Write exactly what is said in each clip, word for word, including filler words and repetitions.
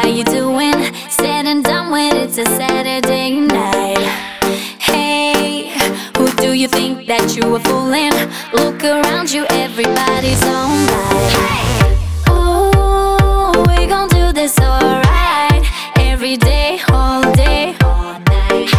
What you doing? Said and done when it's a Saturday night. Hey, who do you think that you are fooling? Look around you, everybody's alright. Ooh, we gon' do this alright. Every day, all day, all night.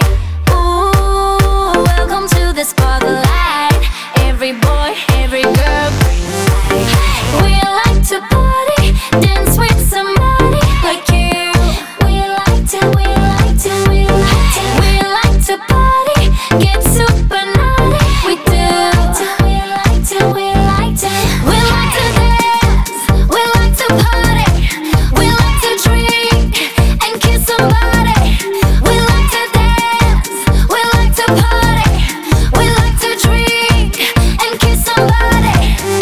Ooh, welcome to the spotlight. Every boy, every girl, we like to party, dance with somebody like you. We like to, we like to, we like to, we like to party, get super naughty. We do. We like to, we like to, we like to dance, we like to party, we like to drink and kiss somebody. We like to dance, we like to party, we like to drink and kiss somebody.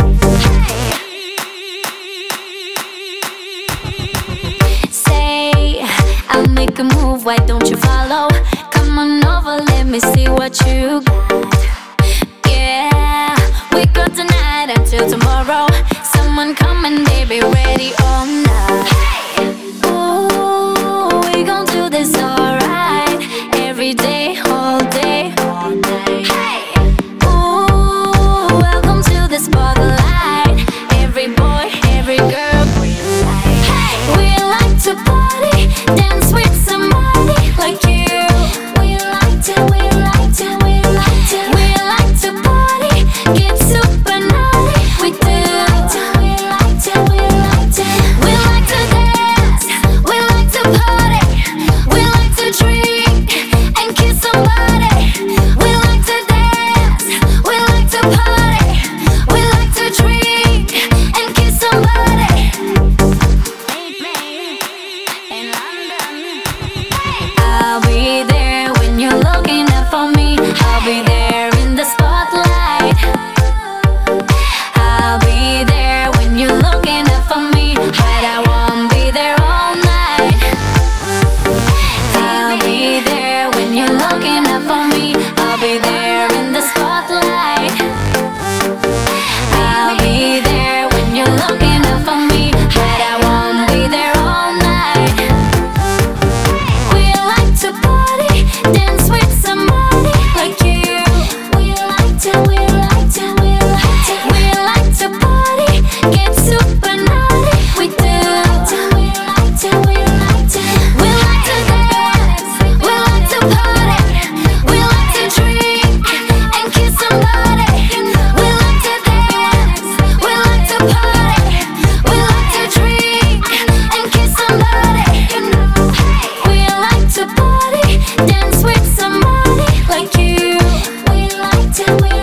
Say, I'll make a move, why don't you follow? Come on over, let me see what you got. Yeah, we got tonight until tomorrow. Someone coming, baby, ready or not. Ooh, we gon' do this alright. Every day, all day, all night. Ooh, welcome to the spotlight. Every boy, every girl, we like. We like to party, dance with somebody like you. We like to, we like to, we like to, we like to party, get super naughty. We do. We like to, we like to, we like to dance, we like to party, we like to drink and kiss somebody. We like to dance, we like to party, we like to drink and kiss somebody. In London, I'll be there when you're looking up for me. I'll be there in the spotlight. I'll be there when you're looking up for me, but I won't be there all night. I'll be there when you're looking up for me. I'll be there in the spotlight. I'll be there when you're looking up for me, but I won't be there all night. We like to party, dance with somebody like you. We like to, we like to, we like to, we like to party, get super naughty. We do. We like to, we like to, we like to dance, we like to party, we like to drink and kiss somebody. We like to dance, we like to party, we like to drink and kiss somebody. We like to party, dance with somebody like you. We like to, we